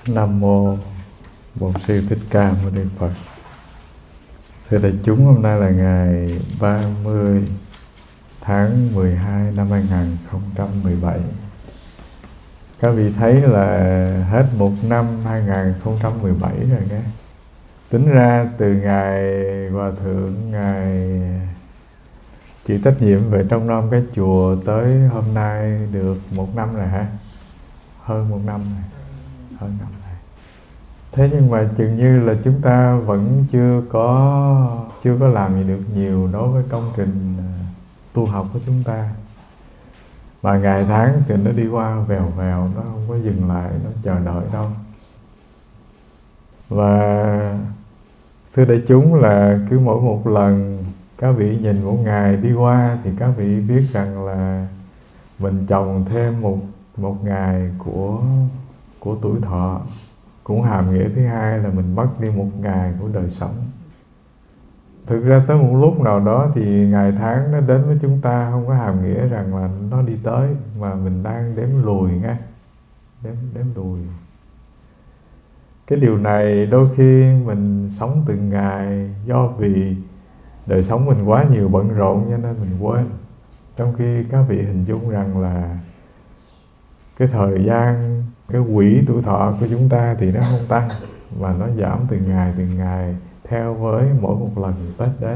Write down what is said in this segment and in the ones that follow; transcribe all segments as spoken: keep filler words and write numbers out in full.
Nam mô Bổn Sư Thích Ca Mâu Ni Phật. Thưa đại chúng, hôm nay là ngày ba mươi tháng mười hai năm hai nghìn không trăm mười bảy. Các vị thấy là hết một năm hai nghìn không trăm mười bảy rồi nghe. Tính ra từ ngày Hòa Thượng Ngài chịu trách nhiệm về trông nom cái chùa tới hôm nay được một năm rồi hả? Hơn một năm rồi. Hơn năm rồi. Thế nhưng mà chừng như là chúng ta vẫn chưa có chưa có làm gì được nhiều đối với công trình tu học của chúng ta. Mà ngày tháng thì nó đi qua vèo vèo, nó không có dừng lại, nó chờ đợi đâu. Và thưa đại chúng là cứ mỗi một lần các vị nhìn một ngày đi qua thì các vị biết rằng là mình trồng thêm một một ngày của của tuổi thọ. Cũng hàm nghĩa thứ hai là mình mất đi một ngày của đời sống. Thực ra tới một lúc nào đó thì ngày tháng nó đến với chúng ta không có hàm nghĩa rằng là nó đi tới, mà mình đang đếm lùi nghe, đếm, đếm lùi. Cái điều này đôi khi mình sống từng ngày do vì đời sống mình quá nhiều bận rộn cho nên mình quên. Trong khi các vị hình dung rằng là cái thời gian, cái quỹ tuổi thọ của chúng ta thì nó không tăng, mà nó giảm từng ngày từng ngày theo với mỗi một lần Tết đến.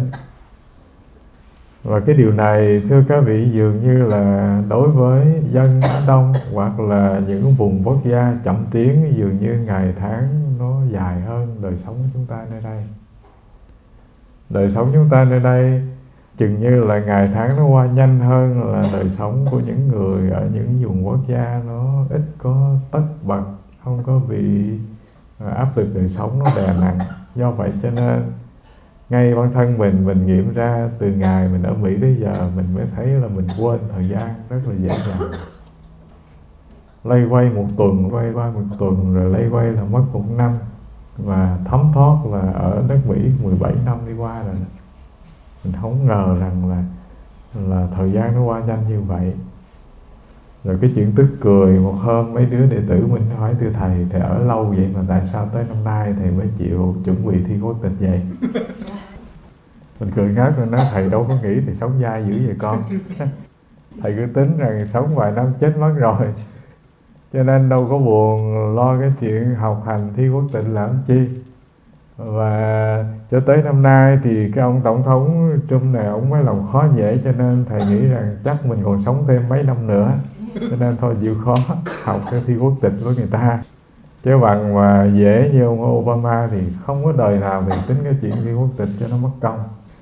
Và cái điều này thưa các vị dường như là đối với dân Á Đông hoặc là những vùng quốc gia chậm tiến, dường như ngày tháng nó dài hơn đời sống của chúng ta nơi đây. Đời sống chúng ta nơi đây chừng như là ngày tháng nó qua nhanh hơn là đời sống của những người ở những vùng quốc gia nó ít có tất bật, không có bị áp lực đời sống nó đè nặng. Do vậy cho nên ngay bản thân mình mình nghiệm ra từ ngày mình ở Mỹ tới giờ mình mới thấy là mình quên thời gian rất là dễ dàng. Lây quay một tuần, quay qua một tuần, rồi lây quay là mất một năm. Và thấm thoát là ở đất Mỹ mười bảy năm đi qua rồi. Mình không ngờ rằng là là thời gian nó qua nhanh như vậy. Rồi cái chuyện tức cười, một hôm mấy đứa đệ tử mình hỏi thưa thầy, thầy ở lâu vậy mà tại sao tới năm nay thầy mới chịu chuẩn bị thi quốc tịch vậy? Mình cười ngáp rồi nói thầy đâu có nghĩ thầy sống dai dữ vậy con. Thầy cứ tính rằng sống vài năm chết mất rồi, cho nên đâu có buồn lo cái chuyện học hành thi quốc tịch làm chi. Và cho tới năm nay thì cái ông tổng thống Trump này ông mới lòng khó dễ, cho nên thầy nghĩ rằng chắc mình còn sống thêm mấy năm nữa, cho nên thôi chịu khó học cái thi quốc tịch của người ta. Chứ bằng mà dễ như ông Obama thì không có đời nào thì tính cái chuyện thi quốc tịch cho nó mất công.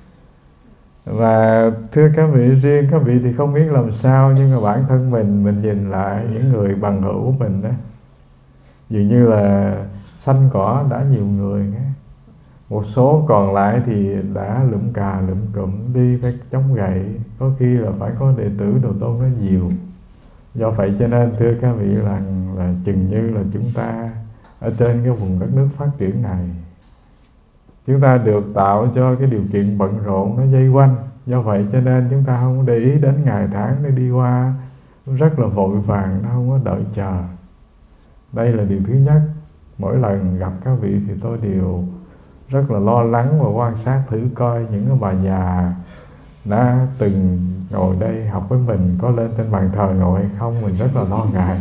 Và thưa các vị, riêng các vị thì không biết làm sao, nhưng mà bản thân mình mình nhìn lại những người bằng hữu của mình đó, dường như là xanh cỏ đã nhiều người nghe. Một số còn lại thì đã lụm cà lụm cụm đi phải chống gậy, có khi là phải có đệ tử đồ tôn nó nhiều. Do vậy cho nên thưa các vị rằng là, là chừng như là chúng ta ở trên cái vùng đất nước phát triển này, chúng ta được tạo cho cái điều kiện bận rộn nó dây quanh. Do vậy cho nên chúng ta không để ý đến ngày tháng nó đi qua rất là vội vàng, nó không có đợi chờ. Đây là điều thứ nhất. Mỗi lần gặp các vị thì tôi đều rất là lo lắng và quan sát thử coi những cái bà già đã từng ngồi đây học với mình có lên trên bàn thờ ngồi hay không, mình rất là lo ngại.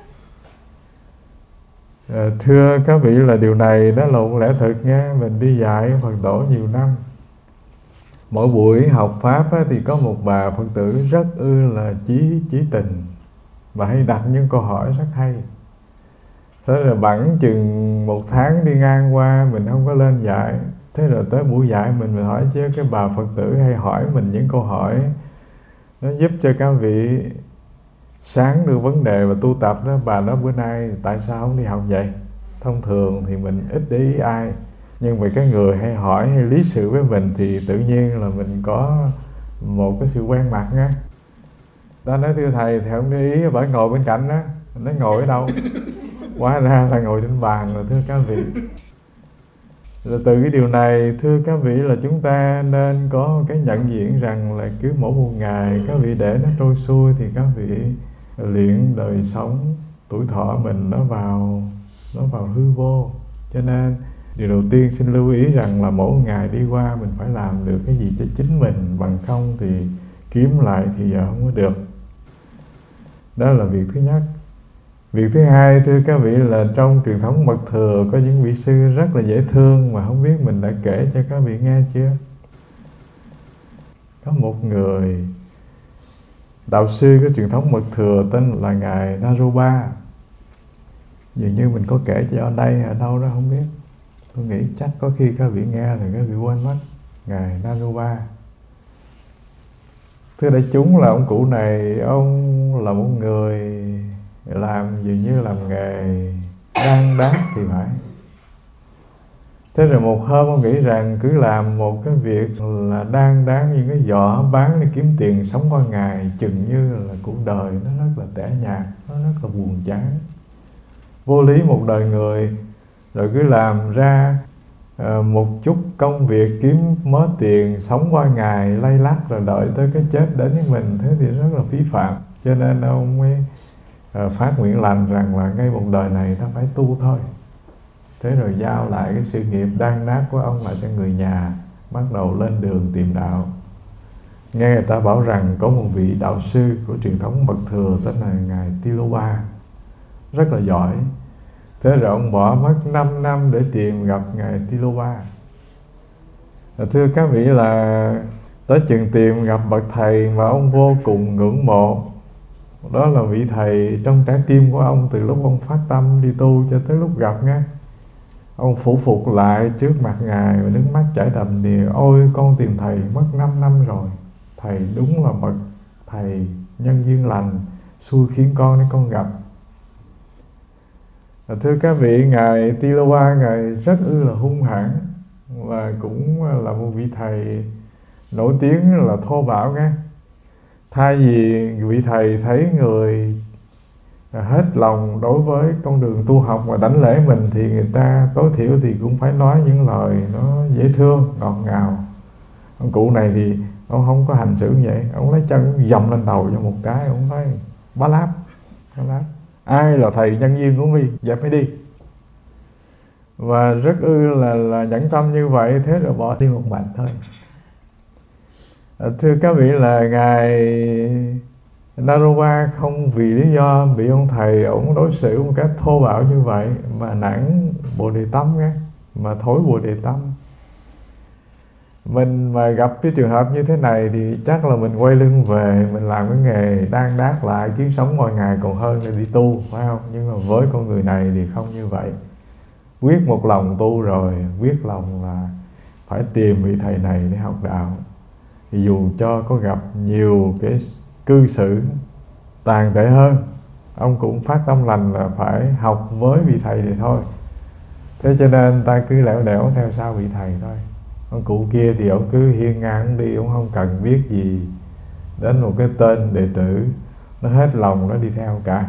À, thưa các vị là điều này đó là một lẽ thực nha. Mình đi dạy Phật tổ nhiều năm, mỗi buổi học Pháp á, thì có một bà Phật tử rất ư là chí chí tình, bà hay đặt những câu hỏi rất hay. Thế rồi bẵng chừng một tháng đi ngang qua mình không có lên dạy. Thế rồi tới buổi dạy mình mình hỏi, chứ cái bà Phật tử hay hỏi mình những câu hỏi nó giúp cho các vị sáng được vấn đề và tu tập đó. Bà đó bữa nay tại sao không đi học vậy? Thông thường thì mình ít để ý ai, nhưng mà cái người hay hỏi hay lý sự với mình thì tự nhiên là mình có một cái sự quen mặt á. Ta nói thưa thầy, thầy không để ý, bà ngồi bên cạnh đó. Nó ngồi ở đâu? Hóa ra là ngồi trên bàn rồi thưa các vị. Rồi từ cái điều này thưa các vị là chúng ta nên có cái nhận diện rằng là cứ mỗi một ngày các vị để nó trôi xuôi thì các vị luyện đời sống tuổi thọ mình nó vào nó vào hư vô. Cho nên điều đầu tiên xin lưu ý rằng là mỗi ngày đi qua mình phải làm được cái gì cho chính mình, bằng không thì kiếm lại thì giờ không có được. Đó là việc thứ nhất. Việc thứ hai, thưa các vị, là trong truyền thống mật thừa có những vị sư rất là dễ thương mà không biết mình đã kể cho các vị nghe chưa. Có một người đạo sư của truyền thống mật thừa tên là ngài Naropa. Dường như mình có kể cho ở đây ở đâu đó không biết. Tôi nghĩ chắc có khi các vị nghe thì các vị quên mất. Ngài Naropa, thưa đại chúng, là ông cụ này, ông là một người làm dường như làm nghề đan đát thì phải. Thế rồi một hôm ông nghĩ rằng cứ làm một cái việc là đan đán những cái giỏ bán để kiếm tiền sống qua ngày, chừng như là cuộc đời nó rất là tẻ nhạt, nó rất là buồn chán, vô lý một đời người. Rồi cứ làm ra uh, một chút công việc kiếm mớ tiền sống qua ngày lay lắt, rồi đợi tới cái chết đến với mình, thế thì rất là phí phạm. Cho nên ông mới uh, phát nguyện lành rằng là ngay một đời này ta phải tu thôi. Thế rồi giao lại cái sự nghiệp đan đát của ông lại cho người nhà, bắt đầu lên đường tìm đạo. Nghe người ta bảo rằng có một vị đạo sư của truyền thống mật thừa tên là ngài Tilopa, rất là giỏi. Thế rồi ông bỏ mất năm năm để tìm gặp ngài Tilopa. Thưa các vị, là tới chừng tìm gặp bậc thầy mà ông vô cùng ngưỡng mộ. Đó là vị thầy trong trái tim của ông từ lúc ông phát tâm đi tu cho tới lúc gặp nghe. Ông phủ phục lại trước mặt ngài và nước mắt chảy đầm đìa: ôi, con tìm thầy mất năm năm rồi. Thầy đúng là bậc thầy nhân duyên lành, xui khiến con để con gặp. Thưa các vị, ngài Tilopa, ngài rất ư là hung hãn và cũng là một vị thầy nổi tiếng là thô bạo nghe. Thay vì vị thầy thấy người hết lòng đối với con đường tu học và đảnh lễ mình, thì người ta tối thiểu thì cũng phải nói những lời nó dễ thương, ngọt ngào. Ông cụ này thì ông không có hành xử như vậy. Ông lấy chân dầm lên đầu cho một cái, ông nói bá láp, bá láp. Ai là thầy nhân duyên của mi, dẹp mới đi. Và rất ư là, là nhẫn tâm như vậy. Thế rồi bỏ đi một mạch thôi. À, thưa các vị, là ngài Naropa không vì lý do bị ông thầy ổng đối xử một cách thô bạo như vậy mà nản Bồ Đề Tâm nghe, mà thối Bồ Đề Tâm. Mình mà gặp cái trường hợp như thế này thì chắc là mình quay lưng về, mình làm cái nghề đan đát lại kiếm sống mọi ngày còn hơn là đi tu, phải không? Nhưng mà với con người này thì không như vậy. Quyết một lòng tu rồi, quyết lòng là phải tìm vị thầy này để học đạo. Thì dù cho có gặp nhiều cái cư xử tàn tệ hơn, ông cũng phát tâm lành là phải học với vị thầy này thôi. Thế cho nên ta cứ lẻo đẻo theo sau vị thầy thôi. Ông cụ kia thì ông cứ hiên ngang đi, ông không cần biết gì đến một cái tên đệ tử, nó hết lòng nó đi theo cả.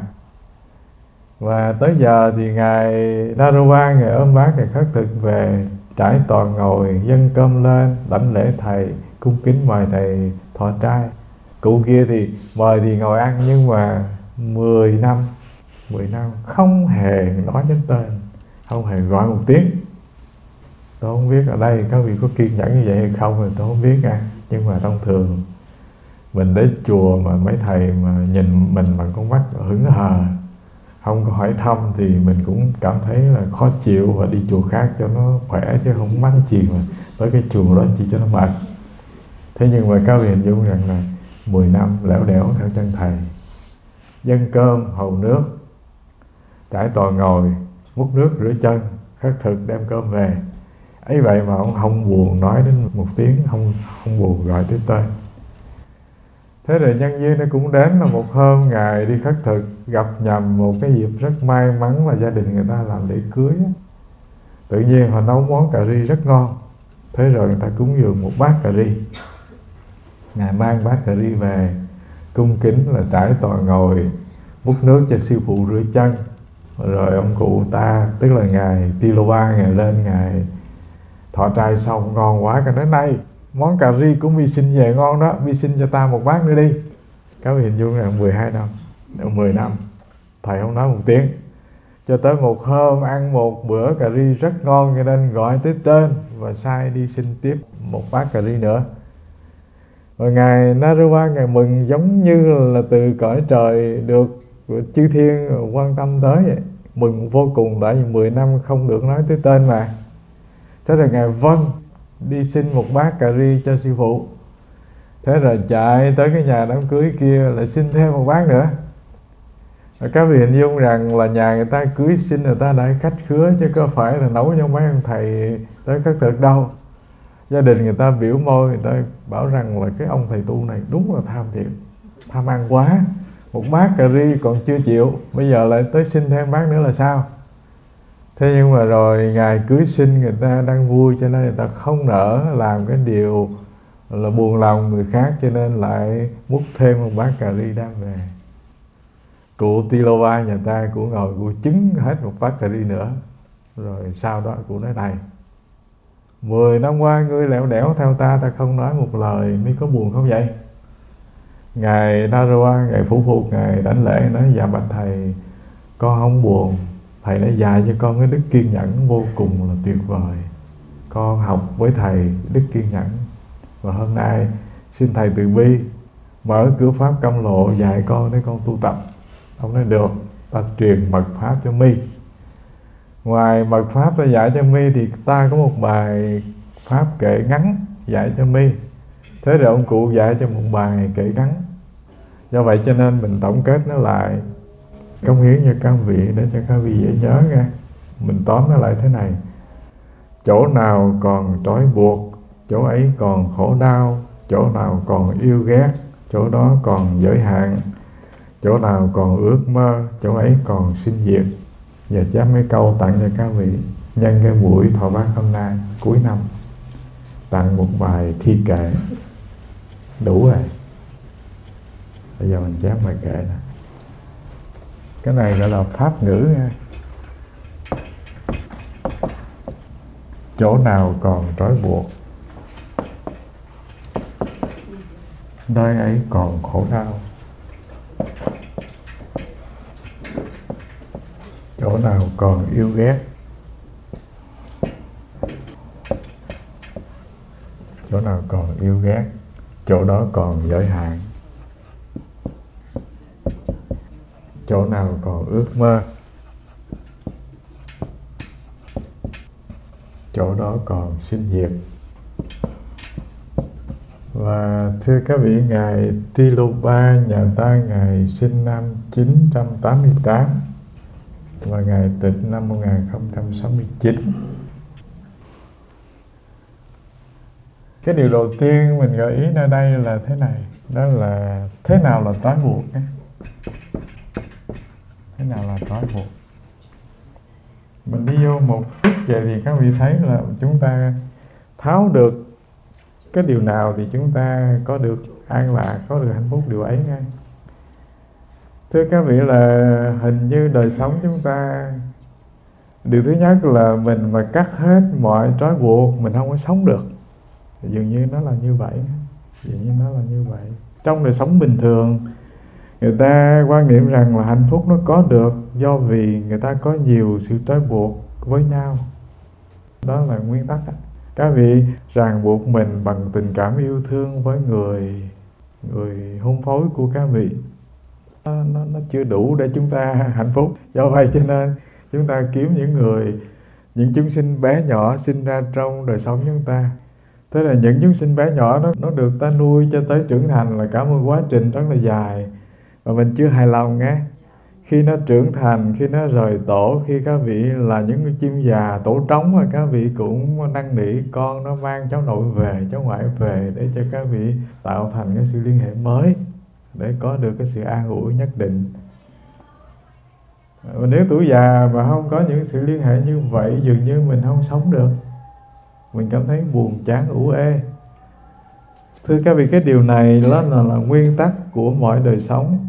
Và tới giờ thì ngài Naropa, ngài ôm bát, ngài khất thực về, trải toàn ngồi, dâng cơm lên, đảnh lễ thầy, cung kính mời thầy thọ trai. Cụ kia thì mời thì ngồi ăn, nhưng mà mười năm mười năm không hề nói đến tên, không hề gọi một tiếng. Tôi không biết ở đây các vị có kiên nhẫn như vậy hay không thì tôi không biết nha. Nhưng mà thông thường mình đến chùa mà mấy thầy mà nhìn mình bằng con mắt hững hờ, không có hỏi thăm, thì mình cũng cảm thấy là khó chịu và đi chùa khác cho nó khỏe, chứ không mắng chiền mà tới cái chùa đó chỉ cho nó mệt. Thế nhưng mà các vị hình dung rằng là mười năm lẻo đẻo theo chân thầy, dâng cơm, hầu nước, trải tòa ngồi, múc nước rửa chân, khất thực đem cơm về. Ấy vậy mà ông không buồn nói đến một tiếng, không không buồn gọi tới tên. Thế rồi nhân duyên nó cũng đến là một hôm ngài đi khất thực, gặp nhầm một cái dịp rất may mắn là gia đình người ta làm lễ cưới. Tự nhiên họ nấu món cà ri rất ngon. Thế rồi người ta cúng dường một bát cà ri. Ngài mang bát cà ri về, cung kính là trải tòa ngồi, múc nước cho sư phụ rửa chân. Rồi ông cụ ta, tức là ngài Tilopa, ngài lên ngài thọ trai xong ngon quá, cái nói này món cà ri của mi xin về ngon đó, mi xin cho ta một bát nữa đi. Các vị hình dung là mười hai năm, mười năm thầy không nói một tiếng. Cho tới một hôm ăn một bữa cà ri rất ngon cho nên gọi tới tên và sai đi xin tiếp một bát cà ri nữa. Và Ngài Naruwa, Ngài mừng giống như là từ cõi trời được chư thiên quan tâm tới vậy. Mừng vô cùng, tại vì mười năm không được nói tới tên mà. Thế rồi Ngài vâng đi xin một bát cà ri cho sư phụ. Thế rồi chạy tới cái nhà đám cưới kia lại xin thêm một bát nữa. Các vị hình dung rằng là nhà người ta cưới xin người ta đã khách khứa, chứ có phải là nấu cho mấy ông thầy tới khất thực đâu. Gia đình người ta biểu môi, người ta bảo rằng là cái ông thầy tu này đúng là tham thiệt, tham ăn quá. Một bát cà ri còn chưa chịu, bây giờ lại tới xin thêm bát nữa là sao? Thế nhưng mà rồi Ngài cưới xin người ta đang vui, cho nên người ta không nỡ làm cái điều là buồn lòng người khác, cho nên lại múc thêm một bát cà ri đem về. Cụ Tilova nhà ta cụ ngồi cụ chứng hết một bát cà ri nữa. Rồi sau đó cụ nói này: Mười năm qua ngươi lẻo đẻo theo ta, ta không nói một lời, mi có buồn không vậy? Ngài Naruwa, Ngài phủ phục, Ngài đảnh lễ nói: Dạ bạch thầy, con không buồn. Thầy đã dạy cho con cái đức kiên nhẫn vô cùng là tuyệt vời. Con học với thầy đức kiên nhẫn, và hôm nay xin thầy từ bi mở cửa pháp cam lộ dạy con để con tu tập. Ông nói được, ta truyền mật pháp cho mi. Ngoài mật pháp ta dạy cho mi thì ta có một bài pháp kệ ngắn dạy cho mi. Thế rồi ông cụ dạy cho một bài kệ ngắn. Do vậy cho nên mình tổng kết nó lại, cống hiến cho các vị để cho các vị dễ nhớ nghe. Mình tóm nó lại thế này: chỗ nào còn trói buộc, chỗ ấy còn khổ đau. Chỗ nào còn yêu ghét, chỗ đó còn giới hạn. Chỗ nào còn ước mơ, chỗ ấy còn sinh diệt. Và chép mấy câu tặng cho các vị nhân cái buổi thọ bát hôm nay cuối năm, tặng một bài thi kệ đủ rồi. Bây giờ mình chép bài kệ nè. Cái này gọi là pháp ngữ nha. Chỗ nào còn trói buộc, nơi ấy còn khổ đau. Chỗ nào còn yêu ghét, chỗ nào còn yêu ghét, chỗ đó còn giới hạn. Chỗ nào còn ước mơ, chỗ đó còn sinh diệt. Và thưa các vị, Ngài Tilopa nhà ta Ngài sinh năm chín trăm tám mươi tám và Ngài tịch năm một nghìn không trăm sáu mươi chín. Cái điều đầu tiên mình gợi ý ở đây là thế này, đó là thế nào là trói buộc ấy? Thế nào là trói buộc? Mình đi vô một chút về thì các vị thấy là chúng ta tháo được cái điều nào thì chúng ta có được an lạc, có được hạnh phúc điều ấy ngay. Thưa các vị, là hình như đời sống chúng ta, điều thứ nhất là mình mà cắt hết mọi trói buộc, mình không có sống được. Dường như nó là như vậy. Dường như nó là như vậy. Trong đời sống bình thường, người ta quan niệm rằng là hạnh phúc nó có được do vì người ta có nhiều sự trói buộc với nhau. Đó là nguyên tắc đó. Các vị ràng buộc mình bằng tình cảm yêu thương với người người hôn phối của các vị, nó, nó, nó chưa đủ để chúng ta hạnh phúc. Do vậy cho nên chúng ta kiếm những người, những chúng sinh bé nhỏ sinh ra trong đời sống chúng ta. Thế là những chúng sinh bé nhỏ nó, nó được ta nuôi cho tới trưởng thành là cả một quá trình rất là dài. Và mình chưa hài lòng nghe. Khi nó trưởng thành, khi nó rời tổ, khi các vị là những chim già tổ trống, và các vị cũng năn nỉ con nó mang cháu nội về, cháu ngoại về để cho các vị tạo thành cái sự liên hệ mới, để có được cái sự an ủi nhất định. Và nếu tuổi già mà không có những sự liên hệ như vậy, dường như mình không sống được. Mình cảm thấy buồn chán ủ ê. Thưa các vị, cái điều này đó là, là nguyên tắc của mọi đời sống.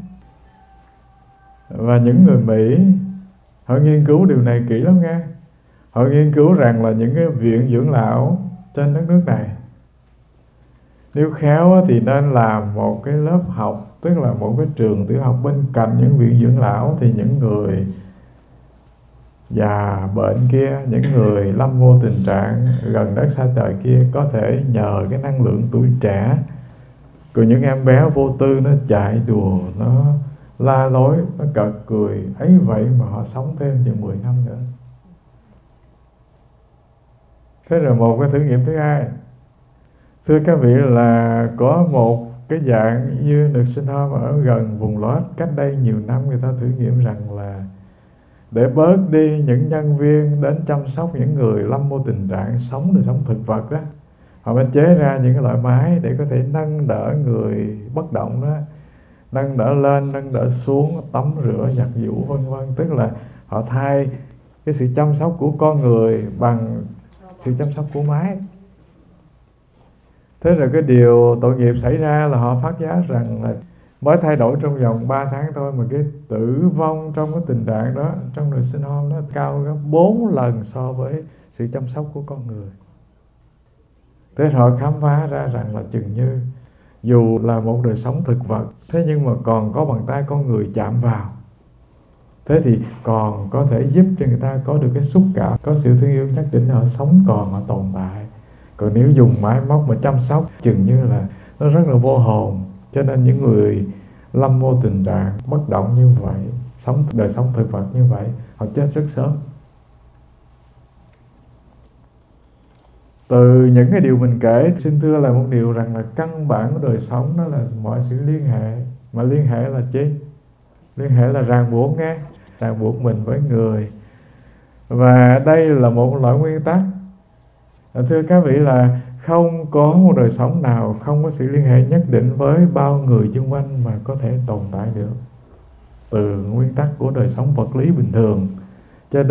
Và những người Mỹ họ nghiên cứu điều này kỹ lắm nghe. Họ nghiên cứu rằng là những cái viện dưỡng lão trên đất nước này, nếu khéo thì nên làm một cái lớp học, tức là một cái trường tiểu học bên cạnh những viện dưỡng lão, thì những người già bệnh kia, những người lâm vô tình trạng gần đất xa trời kia có thể nhờ cái năng lượng tuổi trẻ của những em bé vô tư, nó chạy đùa, nó la lối, nó cợt cười ấy vậy mà họ sống thêm chừng mười năm nữa. Thế rồi một cái thử nghiệm thứ hai, thưa các vị, là có một cái dạng như nursing home ở gần vùng Lost, cách đây nhiều năm người ta thử nghiệm rằng là để bớt đi những nhân viên đến chăm sóc những người lâm vô tình trạng sống đời sống thực vật đó, họ mới chế ra những cái loại máy để có thể nâng đỡ người bất động đó, nâng đỡ lên, nâng đỡ xuống, tắm rửa, giặt giũ vân vân. Tức là họ thay cái sự chăm sóc của con người bằng sự chăm sóc của máy. Thế rồi cái điều tội nghiệp xảy ra là họ phát giác rằng là mới thay đổi trong vòng ba tháng thôi mà cái tử vong trong cái tình trạng đó, trong nursing home nó cao gấp bốn lần so với sự chăm sóc của con người. Thế họ khám phá ra rằng là chừng như dù là một đời sống thực vật, thế nhưng mà còn có bàn tay con người chạm vào, thế thì còn có thể giúp cho người ta có được cái xúc cảm, có sự thương yêu nhất định, họ sống còn, họ tồn tại. Còn nếu dùng máy móc mà chăm sóc chừng như là nó rất là vô hồn. Cho nên những người lâm vô tình trạng bất động như vậy, sống đời sống thực vật như vậy, họ chết rất sớm. Từ những cái điều mình kể, xin thưa là một điều rằng là căn bản của đời sống đó là mọi sự liên hệ. Mà liên hệ là chi? Liên hệ là ràng buộc nghe, ràng buộc mình với người. Và đây là một loại nguyên tắc. Thưa các vị, là không có một đời sống nào không có sự liên hệ nhất định với bao người xung quanh mà có thể tồn tại được. Từ nguyên tắc của đời sống vật lý bình thường